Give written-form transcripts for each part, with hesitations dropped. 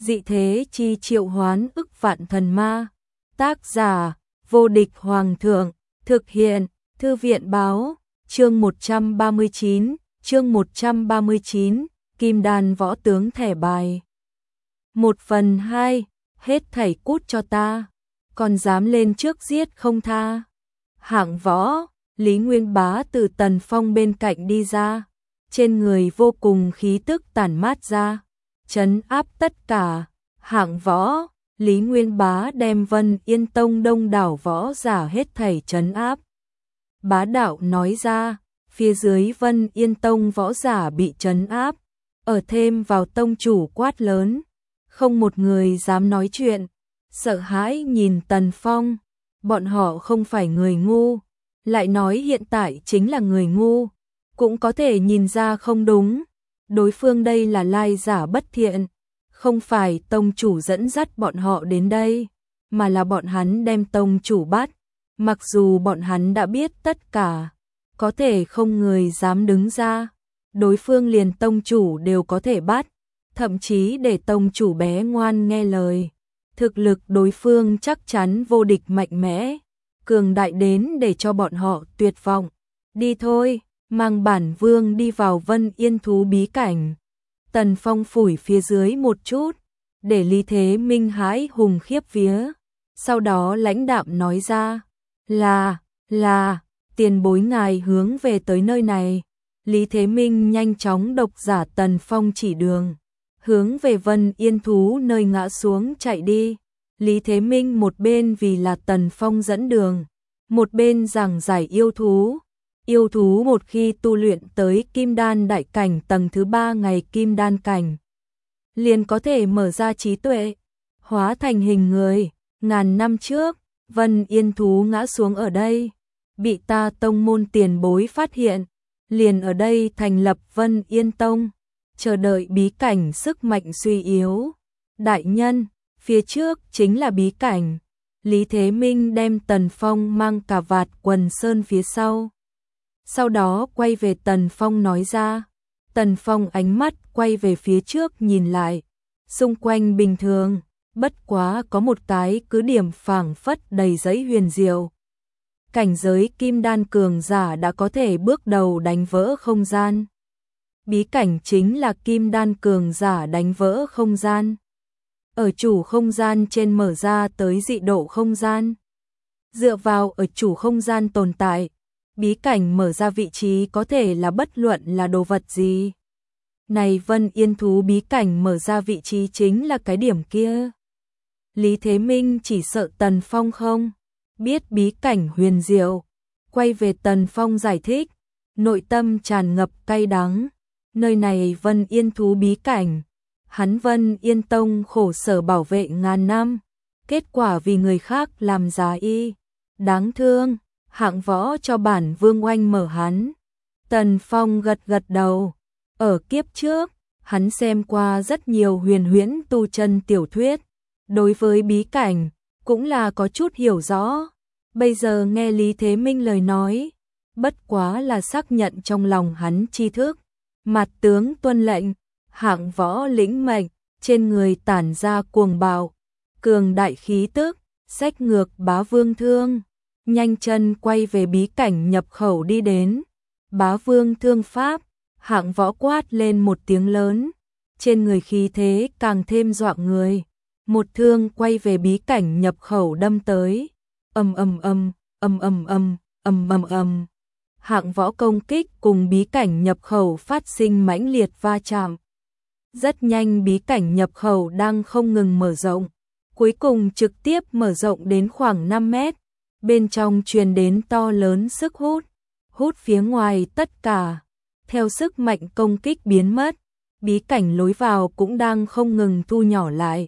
Dị thế chi triệu hoán ức vạn thần ma. Tác giả: Vô địch hoàng thượng. Thực hiện: Thư viện báo. Chương 139, Kim đan võ tướng thẻ bài. 1/2, hết thảy cút cho ta, còn dám lên trước giết không tha. Hạng Võ, Lý Nguyên Bá từ Tần Phong bên cạnh đi ra, trên người vô cùng khí tức tản mát ra, trấn áp tất cả. Hạng Võ, Lý Nguyên Bá đem Vân Yên Tông đông đảo võ giả hết thảy trấn áp. Bá đạo nói ra, phía dưới Vân Yên Tông võ giả bị trấn áp, ở thêm vào tông chủ quát lớn, không một người dám nói chuyện, sợ hãi nhìn Tần Phong, bọn họ không phải người ngu, lại nói hiện tại chính là người ngu, cũng có thể nhìn ra không đúng, đối phương đây là lai giả bất thiện, không phải tông chủ dẫn dắt bọn họ đến đây, mà là bọn hắn đem tông chủ bắt, mặc dù bọn hắn đã biết tất cả, có thể không người dám đứng ra, đối phương liền tông chủ đều có thể bắt, thậm chí để tông chủ bé ngoan nghe lời. Thực lực đối phương chắc chắn vô địch mạnh mẽ, cường đại đến để cho bọn họ tuyệt vọng. Đi thôi, mang bản vương đi vào Vân Yên thú bí cảnh. Tần Phong phủi phía dưới một chút, để Lý Thế Minh hãi hùng khiếp vía. Sau đó lãnh đạm nói ra, là, tiền bối ngài hướng về tới nơi này. Lý Thế Minh nhanh chóng độc giả Tần Phong chỉ đường, hướng về Vân Yên thú nơi ngã xuống chạy đi. Lý Thế Minh một bên vì là Tần Phong dẫn đường, một bên giảng giải yêu thú. Yêu thú một khi tu luyện tới Kim Đan đại cảnh tầng thứ 3 ngày Kim Đan cảnh, liền có thể mở ra trí tuệ, hóa thành hình người. Ngàn năm trước, Vân Yên thú ngã xuống ở đây, bị ta tông môn tiền bối phát hiện, liền ở đây thành lập Vân Yên Tông, chờ đợi bí cảnh sức mạnh suy yếu. Đại nhân, phía trước chính là bí cảnh. Lý Thế Minh đem Tần Phong mang cà vạt quần sơn phía sau. Sau đó quay về Tần Phong nói ra. Tần Phong ánh mắt quay về phía trước nhìn lại. Xung quanh bình thường, bất quá có một cái cứ điểm phảng phất đầy giấy huyền diệu. Cảnh giới Kim Đan cường giả đã có thể bước đầu đánh vỡ không gian. Bí cảnh chính là Kim Đan cường giả đánh vỡ không gian. Ở chủ không gian trên mở ra tới dị độ không gian. Dựa vào ở chủ không gian tồn tại, bí cảnh mở ra vị trí có thể là bất luận là đồ vật gì. Này Vân Yên thú bí cảnh mở ra vị trí chính là cái điểm kia. Lý Thế Minh chỉ sợ Tần Phong không biết bí cảnh huyền diệu, quay về Tần Phong giải thích, nội tâm tràn ngập cay đắng. Nơi này Vân Yên thú bí cảnh, hắn Vân Yên Tông khổ sở bảo vệ ngàn năm, kết quả vì người khác làm giá y, đáng thương. Hạng Võ cho bản vương oanh mở hắn. Tần Phong gật gật đầu, ở kiếp trước, hắn xem qua rất nhiều huyền huyễn tu chân tiểu thuyết, đối với bí cảnh cũng là có chút hiểu rõ. Bây giờ nghe Lý Thế Minh lời nói, bất quá là xác nhận trong lòng hắn tri thức. Mặt tướng tuân lệnh. Hạng Võ lĩnh mệnh, trên người tản ra cuồng bạo, cường đại khí tức, xách ngược Bá Vương thương, nhanh chân quay về bí cảnh nhập khẩu đi đến. Bá Vương thương pháp, Hạng Võ quát lên một tiếng lớn, trên người khí thế càng thêm dọa người, một thương quay về bí cảnh nhập khẩu đâm tới. Ầm ầm ầm, ầm ầm ầm, ầm ầm ầm. Hạng Võ công kích cùng bí cảnh nhập khẩu phát sinh mãnh liệt va chạm. Rất nhanh bí cảnh nhập khẩu đang không ngừng mở rộng, cuối cùng trực tiếp mở rộng đến khoảng 5 mét, bên trong truyền đến to lớn sức hút phía ngoài tất cả. Theo sức mạnh công kích biến mất, bí cảnh lối vào cũng đang không ngừng thu nhỏ lại.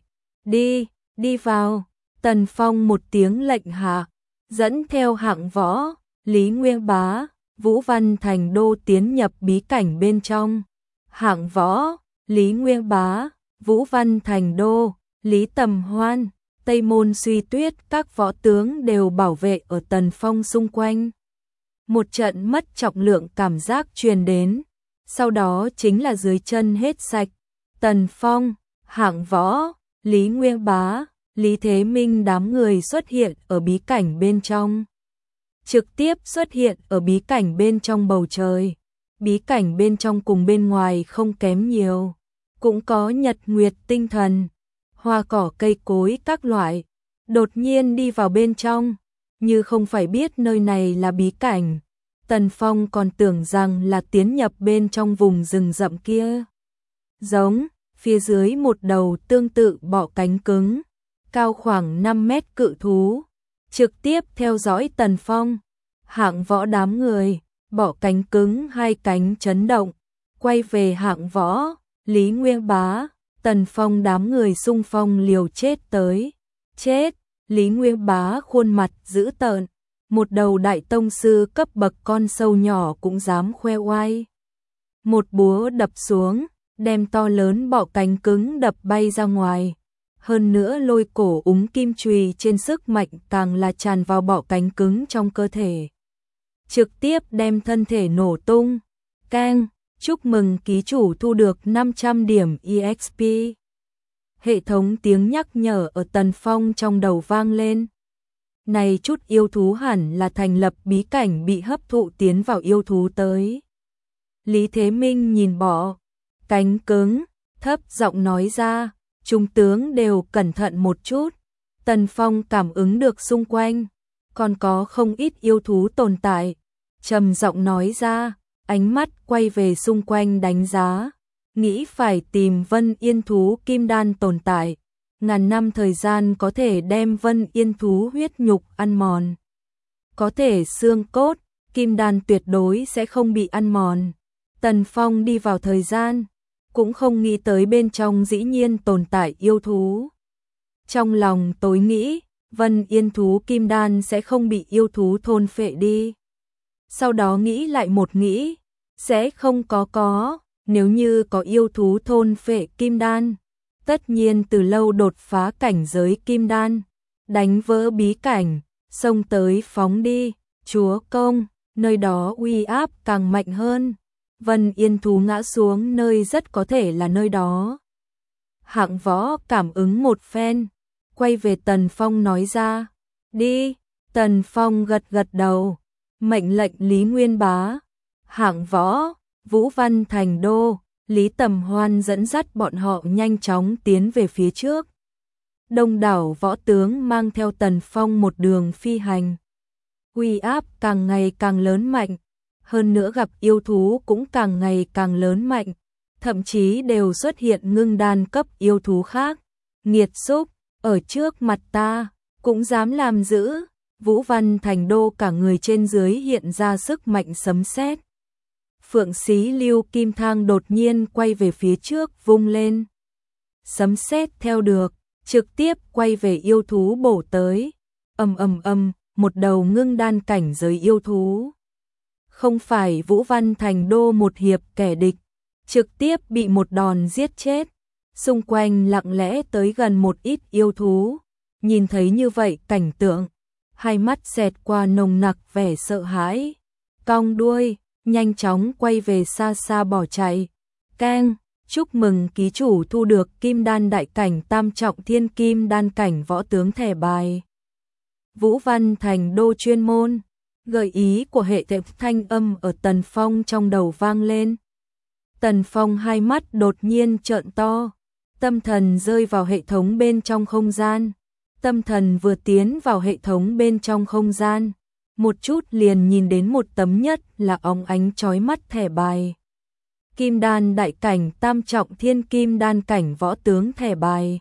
Đi vào. Tần Phong một tiếng lệnh hạ, dẫn theo Hạng Võ, Lý Nguyên Bá, Vũ Văn Thành Đô tiến nhập bí cảnh bên trong. Hạng Võ, Lý Nguyên Bá, Vũ Văn Thành Đô, Lý Tầm Hoan, Tây Môn Suy Tuyết các võ tướng đều bảo vệ ở Tần Phong xung quanh. Một trận mất trọng lượng cảm giác truyền đến, sau đó chính là dưới chân hết sạch. Tần Phong, Hạng Võ, Lý Nguyên Bá, Lý Thế Minh đám người xuất hiện ở bí cảnh bên trong. Trực tiếp xuất hiện ở bí cảnh bên trong bầu trời. Bí cảnh bên trong cùng bên ngoài không kém nhiều. Cũng có nhật nguyệt tinh thần, hoa cỏ cây cối các loại. Đột nhiên đi vào bên trong, như không phải biết nơi này là bí cảnh. Tần Phong còn tưởng rằng là tiến nhập bên trong vùng rừng rậm kia. Giống, phía dưới một đầu tương tự bọ cánh cứng, cao khoảng 5 mét cự thú, trực tiếp theo dõi Tần Phong. Hạng Võ đám người, bọ cánh cứng hai cánh chấn động, quay về Hạng Võ, Lý Nguyên Bá, Tần Phong đám người xung phong liều chết tới. Chết, Lý Nguyên Bá khuôn mặt dữ tợn, một đầu đại tông sư cấp bậc con sâu nhỏ cũng dám khoe oai. Một búa đập xuống, đem to lớn bọ cánh cứng đập bay ra ngoài. Hơn nữa lôi cổ úng kim chùy trên sức mạnh càng là tràn vào bọ cánh cứng trong cơ thể. Trực tiếp đem thân thể nổ tung. Keng, chúc mừng ký chủ thu được 500 điểm EXP. Hệ thống tiếng nhắc nhở ở Tần Phong trong đầu vang lên. Này chút yêu thú hẳn là thành lập bí cảnh bị hấp thụ tiến vào yêu thú tới. Lý Thế Minh nhìn bọ cánh cứng, thấp giọng nói ra, trung tướng đều cẩn thận một chút. Tần Phong cảm ứng được xung quanh, còn có không ít yêu thú tồn tại. Trầm giọng nói ra, ánh mắt quay về xung quanh đánh giá, nghĩ phải tìm Vân Yên thú kim đan tồn tại. Ngàn năm thời gian có thể đem Vân Yên thú huyết nhục ăn mòn. Có thể xương cốt, kim đan tuyệt đối sẽ không bị ăn mòn. Tần Phong đi vào thời gian, cũng không nghĩ tới bên trong dĩ nhiên tồn tại yêu thú. Trong lòng tối nghĩ, Vân Yên thú kim đan sẽ không bị yêu thú thôn phệ đi. Sau đó nghĩ lại một nghĩ, sẽ không có, nếu như có yêu thú thôn phệ kim đan, tất nhiên từ lâu đột phá cảnh giới kim đan, đánh vỡ bí cảnh, xông tới phóng đi, chúa công, nơi đó uy áp càng mạnh hơn. Vân Yên thú ngã xuống nơi rất có thể là nơi đó. Hạng Võ cảm ứng một phen, quay về Tần Phong nói ra, đi. Tần Phong gật gật đầu, mệnh lệnh Lý Nguyên Bá, Hạng Võ, Vũ Văn Thành Đô, Lý Tầm Hoan dẫn dắt bọn họ nhanh chóng tiến về phía trước. Đông đảo võ tướng mang theo Tần Phong một đường phi hành. Uy áp càng ngày càng lớn mạnh, hơn nữa gặp yêu thú cũng càng ngày càng lớn mạnh, thậm chí đều xuất hiện ngưng đan cấp yêu thú khác. Nghiệt xúc, ở trước mặt ta, cũng dám làm dữ. Vũ Văn Thành Đô cả người trên dưới hiện ra sức mạnh sấm sét. Phượng Xí Lưu Kim Thang đột nhiên quay về phía trước vung lên. Sấm sét theo được, trực tiếp quay về yêu thú bổ tới. Ầm ầm ầm, một đầu ngưng đan cảnh giới yêu thú. Không phải Vũ Văn Thành Đô một hiệp kẻ địch, trực tiếp bị một đòn giết chết. Xung quanh lặng lẽ tới gần một ít yêu thú, nhìn thấy như vậy cảnh tượng, hai mắt xẹt qua nồng nặc vẻ sợ hãi, cong đuôi, nhanh chóng quay về xa xa bỏ chạy. Keng, chúc mừng ký chủ thu được kim đan đại cảnh tam trọng thiên kim đan cảnh võ tướng thẻ bài. Vũ Văn Thành Đô chuyên môn, gợi ý của hệ thống thanh âm ở Tần Phong trong đầu vang lên. Tần Phong hai mắt đột nhiên trợn to, tâm thần rơi vào hệ thống bên trong không gian. Tâm thần vừa tiến vào hệ thống bên trong không gian, một chút liền nhìn đến một tấm nhất là óng ánh chói mắt thẻ bài. Kim đan đại cảnh tam trọng thiên kim đan cảnh võ tướng thẻ bài.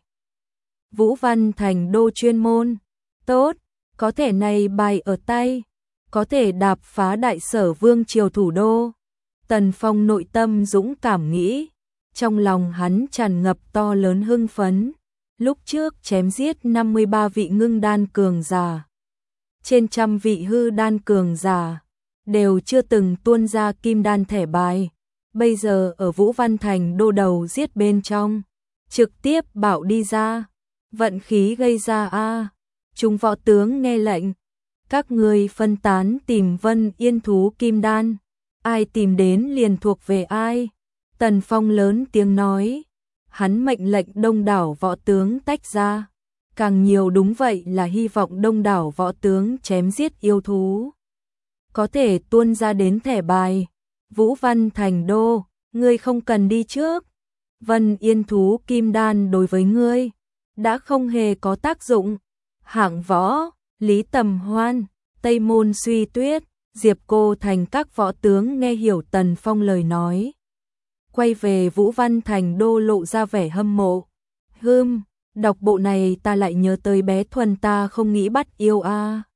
Vũ Văn Thành Đô chuyên môn, tốt, có thể này bài ở tay, có thể đạp phá đại sở vương triều thủ đô. Tần Phong nội tâm dũng cảm nghĩ, trong lòng hắn tràn ngập to lớn hưng phấn. Lúc trước chém giết 53 vị ngưng đan cường giả, trên trăm vị hư đan cường giả, đều chưa từng tuôn ra kim đan thẻ bài. Bây giờ ở Vũ Văn Thành Đô đầu giết bên trong, trực tiếp bảo đi ra, vận khí gây ra a. Chúng võ tướng nghe lệnh, các người phân tán tìm Vân Yên thú kim đan, ai tìm đến liền thuộc về ai. Tần Phong lớn tiếng nói, hắn mệnh lệnh đông đảo võ tướng tách ra. Càng nhiều đúng vậy là hy vọng đông đảo võ tướng chém giết yêu thú có thể tuôn ra đến thẻ bài. Vũ Văn Thành Đô, ngươi không cần đi trước. Vân Yên thú kim đan đối với ngươi đã không hề có tác dụng. Hạng Võ, Lý Tầm Hoan, Tây Môn Suy Tuyết, Diệp Cô Thành các võ tướng nghe hiểu Tần Phong lời nói, quay về Vũ Văn Thành Đô lộ ra vẻ hâm mộ. Đọc bộ này ta lại nhớ tới bé Thuần ta không nghĩ bắt yêu a.